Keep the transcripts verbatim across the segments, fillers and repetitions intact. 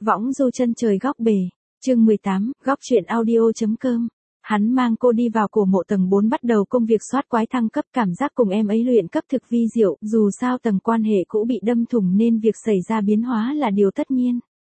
Võng du chân trời góc bể, chương mười tám, góc truyện audio.com. Hắn mang cô đi vào cổ mộ tầng bốn bắt đầu công việc soát quái thăng cấp, cảm giác cùng em ấy luyện cấp thực vi diệu, dù sao tầng quan hệ cũ bị đâm thủng nên việc xảy ra biến hóa là điều tất nhiên.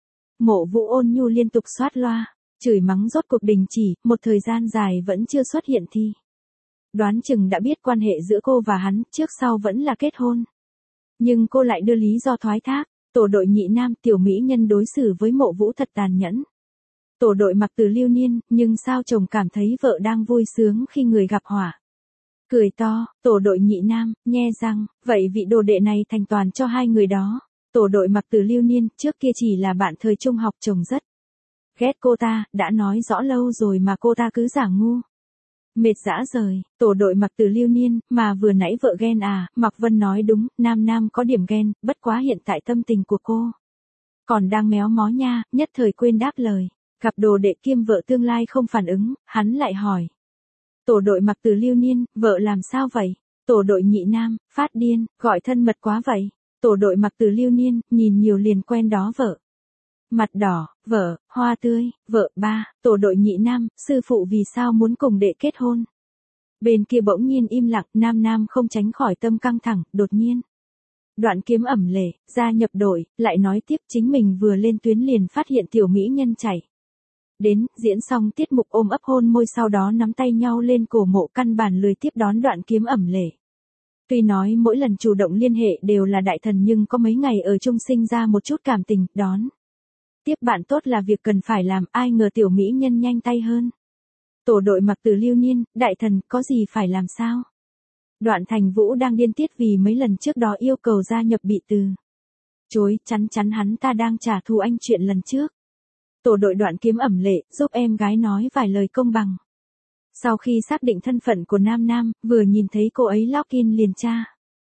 Mộ Vũ ôn nhu liên tục soát loa, chửi mắng rốt cuộc đình chỉ, một thời gian dài vẫn chưa xuất hiện thì. Đoán chừng đã biết quan hệ giữa cô và hắn, trước sau vẫn là kết hôn. Nhưng cô lại đưa lý do thoái thác, tổ đội nhị nam tiểu mỹ nhân đối xử với Mộ Vũ thật tàn nhẫn. Tổ đội mặc từ lưu niên, nhưng sao chồng cảm thấy vợ đang vui sướng khi người gặp họa. Cười to, tổ đội nhị nam, nhe răng, vậy vị đồ đệ này thành toàn cho hai người đó. Tổ đội mặc từ lưu niên, trước kia chỉ là bạn thời trung học, chồng rất ghét cô ta, đã nói rõ lâu rồi mà cô ta cứ giả ngu. Mệt dã rời, tổ đội mặc từ lưu niên, mà vừa nãy vợ ghen à, Mạc Vân nói đúng, nam nam có điểm ghen, bất quá hiện tại tâm tình của cô còn đang méo mó nha, nhất thời quên đáp lời. Gặp đồ đệ kiêm vợ tương lai không phản ứng, hắn lại hỏi. Tổ đội mặc từ lưu niên, vợ làm sao vậy? Tổ đội nhị nam, phát điên, gọi thân mật quá vậy. Tổ đội mặc từ lưu niên, nhìn nhiều liền quen đó vợ. Mặt đỏ, vợ, hoa tươi, vợ ba, tổ đội nhị nam, sư phụ vì sao muốn cùng đệ kết hôn? Bên kia bỗng nhiên im lặng, nam nam không tránh khỏi tâm căng thẳng, đột nhiên. Đoạn kiếm ẩm lệ, gia nhập đội, lại nói tiếp chính mình vừa lên tuyến liền phát hiện tiểu mỹ nhân chảy. Đến, diễn xong tiết mục ôm ấp hôn môi sau đó nắm tay nhau lên cổ mộ, căn bản lười tiếp đón đoạn kiếm ẩm lệ. Tuy nói mỗi lần chủ động liên hệ đều là đại thần nhưng có mấy ngày ở chung sinh ra một chút cảm tình, đón. Tiếp bạn tốt là việc cần phải làm, ai ngờ tiểu mỹ nhân nhanh tay hơn. Tổ đội mặc từ lưu niên, đại thần, có gì phải làm sao? Đoạn Thành Vũ đang điên tiết vì mấy lần trước đó yêu cầu gia nhập bị từ chối, chắn chắn hắn ta đang trả thù anh chuyện lần trước. Tổ đội Đoạn kiếm ẩm lệ, giúp em gái nói vài lời công bằng. Sau khi xác định thân phận của nam nam, vừa nhìn thấy cô ấy login liền tra.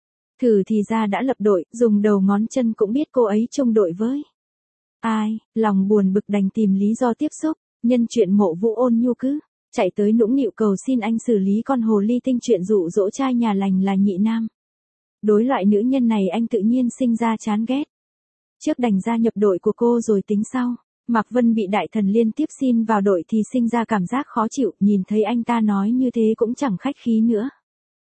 Thử thì ra đã lập đội, dùng đầu ngón chân cũng biết cô ấy chung đội với ai, lòng buồn bực đành tìm lý do tiếp xúc, nhân chuyện Mộ Vũ ôn nhu cứ chạy tới nũng nịu cầu xin anh xử lý con hồ ly tinh chuyện dụ dỗ trai nhà lành là nhị nam. Đối loại nữ nhân này anh tự nhiên sinh ra chán ghét. Trước đành gia nhập đội của cô rồi tính sau. Mạc Vân bị đại thần liên tiếp xin vào đội thì sinh ra cảm giác khó chịu, nhìn thấy anh ta nói như thế cũng chẳng khách khí nữa.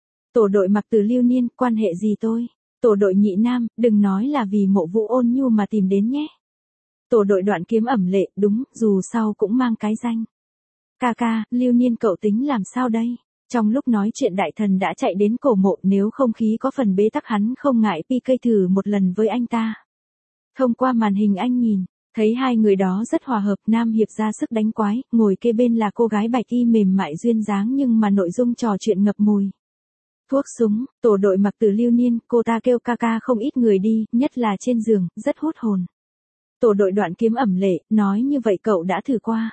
Tổ đội mặc từ lưu niên, quan hệ gì tôi? Tổ đội nhị nam, đừng nói là vì Mộ Vũ ôn nhu mà tìm đến nhé. Tổ đội Đoạn kiếm ẩm lệ, đúng, dù sau cũng mang cái danh. Ca ca, lưu niên cậu tính làm sao đây? Trong lúc nói chuyện đại thần đã chạy đến cổ mộ, nếu không khí có phần bế tắc hắn không ngại pi cây thử một lần với anh ta. Thông qua màn hình anh nhìn. Thấy hai người đó rất hòa hợp, nam hiệp ra sức đánh quái, ngồi kê bên là cô gái bạch y mềm mại duyên dáng nhưng mà nội dung trò chuyện ngập mùi. Thuốc súng, tổ đội mặc từ lưu niên, cô ta kêu ca ca không ít người đi, nhất là trên giường, rất hút hồn. Tổ đội Đoạn kiếm ẩm lệ, nói như vậy cậu đã thử qua.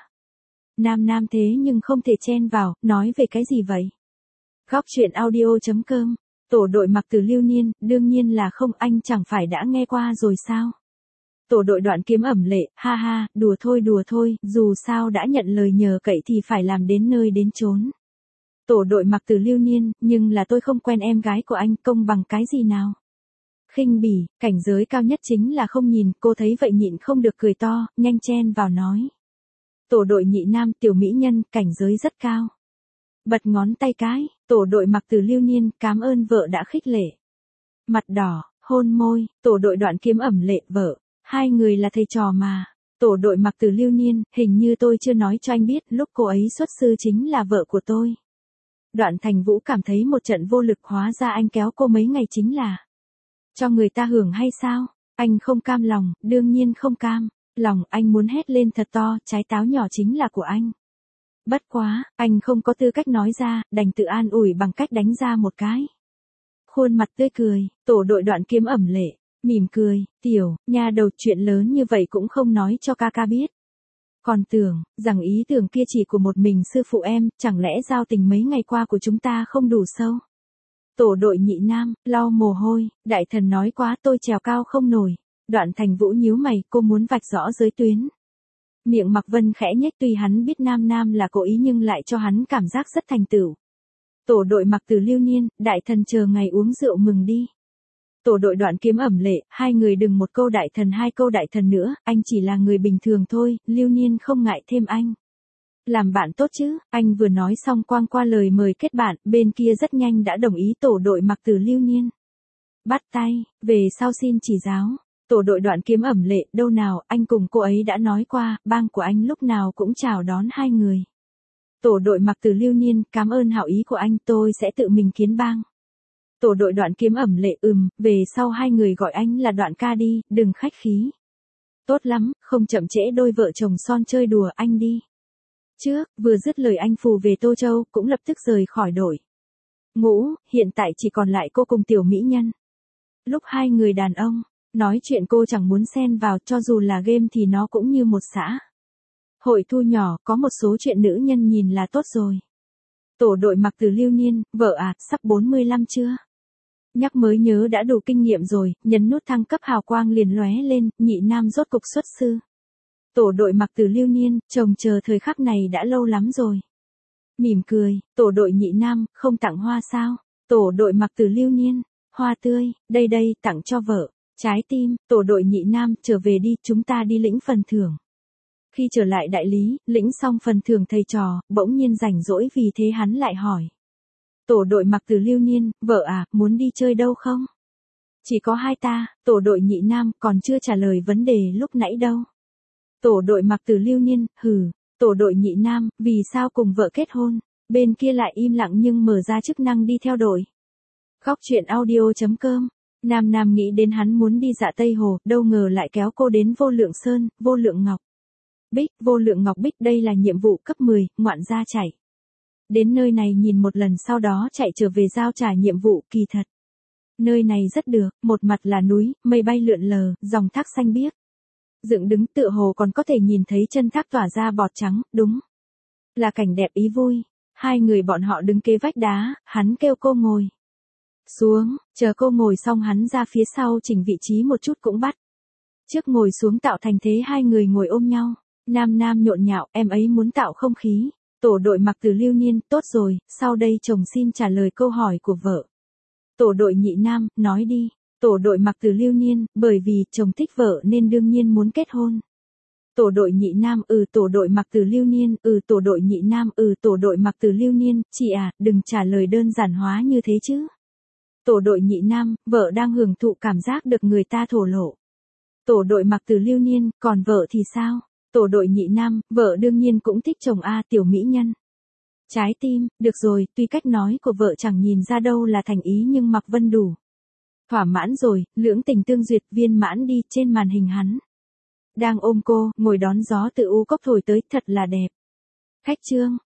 Nam nam thế nhưng không thể chen vào, nói về cái gì vậy? Góc truyện audio.com, tổ đội mặc từ lưu niên, đương nhiên là không, anh chẳng phải đã nghe qua rồi sao? Tổ đội Đoạn kiếm ẩm lệ, ha ha, đùa thôi đùa thôi, dù sao đã nhận lời nhờ cậy thì phải làm đến nơi đến chốn. Tổ đội mặc từ lưu niên, nhưng là tôi không quen em gái của anh, công bằng cái gì nào? Khinh bỉ, cảnh giới cao nhất chính là không nhìn, cô thấy vậy nhịn không được cười to, nhanh chen vào nói. Tổ đội nhị nam, tiểu mỹ nhân, cảnh giới rất cao. Bật ngón tay cái, tổ đội mặc từ lưu niên, cảm ơn vợ đã khích lệ. Mặt đỏ, hôn môi, tổ đội Đoạn kiếm ẩm lệ, vợ. Hai người là thầy trò mà. Tổ đội mặc từ lưu niên, hình như tôi chưa nói cho anh biết, lúc cô ấy xuất sư chính là vợ của tôi. Đoạn Thành Vũ cảm thấy một trận vô lực, hóa ra anh kéo cô mấy ngày chính là cho người ta hưởng hay sao? Anh không cam lòng, đương nhiên không cam lòng, anh muốn hét lên thật to, trái táo nhỏ chính là của anh. Bất quá, anh không có tư cách nói ra, đành tự an ủi bằng cách đánh ra một cái. Khuôn mặt tươi cười, tổ đội Đoạn kiếm ẩm lệ. Mỉm cười, tiểu, nha đầu, chuyện lớn như vậy cũng không nói cho ca ca biết. Còn tưởng, rằng ý tưởng kia chỉ của một mình sư phụ em, chẳng lẽ giao tình mấy ngày qua của chúng ta không đủ sâu? Tổ đội nhị nam, lau mồ hôi, đại thần nói quá tôi trèo cao không nổi. Đoạn Thành Vũ nhíu mày, cô muốn vạch rõ giới tuyến. Miệng Mạc Vân khẽ nhếch, tuy hắn biết nam nam là cố ý nhưng lại cho hắn cảm giác rất thành tựu. Tổ đội mặc từ lưu niên, đại thần chờ ngày uống rượu mừng đi. Tổ đội Đoạn Kiếm ẩm lệ, hai người đừng một câu đại thần hai câu đại thần nữa, anh chỉ là người bình thường thôi, Lưu Niên không ngại thêm anh. Làm bạn tốt chứ, anh vừa nói xong quang qua lời mời kết bạn, bên kia rất nhanh đã đồng ý tổ đội Mặc Tử Lưu Niên. Bắt tay, về sau xin chỉ giáo. Tổ đội Đoạn Kiếm ẩm lệ, đâu nào, anh cùng cô ấy đã nói qua, bang của anh lúc nào cũng chào đón hai người. Tổ đội Mặc Tử Lưu Niên, cảm ơn hảo ý của anh, tôi sẽ tự mình kiến bang. Tổ đội Đoạn Kiếm ẩm lệ, ừm, về sau hai người gọi anh là Đoạn ca đi, đừng khách khí. Tốt lắm, không chậm trễ đôi vợ chồng son chơi đùa, anh đi. Trước, vừa dứt lời anh phù về Tô Châu, cũng lập tức rời khỏi đội ngũ, hiện tại chỉ còn lại cô cùng tiểu mỹ nhân. Lúc hai người đàn ông nói chuyện cô chẳng muốn xen vào, cho dù là game thì nó cũng như một xã hội thu nhỏ, có một số chuyện nữ nhân nhìn là tốt rồi. Tổ đội Mặc Tử Lưu Niên, vợ à, sắp bốn mươi lăm chưa? Nhắc mới nhớ đã đủ kinh nghiệm rồi, nhấn nút thăng cấp hào quang liền lóe lên, nhị nam rốt cục xuất sư. Tổ đội Mặc Tử Lưu Niên, chồng chờ thời khắc này đã lâu lắm rồi. Mỉm cười, tổ đội nhị nam, không tặng hoa sao? Tổ đội Mặc Tử Lưu Niên, hoa tươi, đây đây, tặng cho vợ. Trái tim, tổ đội nhị nam, trở về đi, chúng ta đi lĩnh phần thưởng. Khi trở lại đại lý, lĩnh xong phần thưởng thầy trò, bỗng nhiên rảnh rỗi vì thế hắn lại hỏi. Tổ đội Mặc Tử Lưu Niên, vợ à, muốn đi chơi đâu không? Chỉ có hai ta, tổ đội nhị nam, còn chưa trả lời vấn đề lúc nãy đâu. Tổ đội Mặc Tử Lưu Niên, hừ, tổ đội nhị nam, vì sao cùng vợ kết hôn? Bên kia lại im lặng nhưng mở ra chức năng đi theo đội. Góc truyện audio chấm com. Nam Nam nghĩ đến hắn muốn đi Dạ Tây Hồ, đâu ngờ lại kéo cô đến Vô Lượng Sơn, Vô Lượng Ngọc Bích, Vô Lượng Ngọc Bích, đây là nhiệm vụ cấp mười, ngoạn gia chạy. Đến nơi này nhìn một lần sau đó chạy trở về giao trả nhiệm vụ, kỳ thật. Nơi này rất được, một mặt là núi, mây bay lượn lờ, dòng thác xanh biếc. Dựng đứng tựa hồ còn có thể nhìn thấy chân thác tỏa ra bọt trắng, đúng. Là cảnh đẹp ý vui. Hai người bọn họ đứng kế vách đá, hắn kêu cô ngồi xuống, chờ cô ngồi xong hắn ra phía sau chỉnh vị trí một chút cũng bắt. Trước ngồi xuống tạo thành thế hai người ngồi ôm nhau. Nam Nam nhộn nhạo, em ấy muốn tạo không khí. Tổ đội Mặc Tử Lưu Niên, tốt rồi, sau đây chồng xin trả lời câu hỏi của vợ. Tổ đội nhị nam, nói đi. Tổ đội Mặc Tử Lưu Niên, bởi vì chồng thích vợ nên đương nhiên muốn kết hôn. Tổ đội nhị nam, ừ tổ đội Mặc Tử Lưu Niên, ừ tổ đội nhị nam, ừ tổ đội Mặc Tử Lưu Niên, chị à, đừng trả lời đơn giản hóa như thế chứ. Tổ đội nhị nam, vợ đang hưởng thụ cảm giác được người ta thổ lộ. Tổ đội Mặc Tử Lưu Niên, còn vợ thì sao? Tổ đội nhị nam, vợ đương nhiên cũng thích chồng a, tiểu mỹ nhân. Trái tim, được rồi, tuy cách nói của vợ chẳng nhìn ra đâu là thành ý nhưng Mạc Vân đủ thỏa mãn rồi, lưỡng tình tương duyệt, viên mãn đi, trên màn hình hắn đang ôm cô, ngồi đón gió từ u cốc thổi tới, thật là đẹp. Khách trương,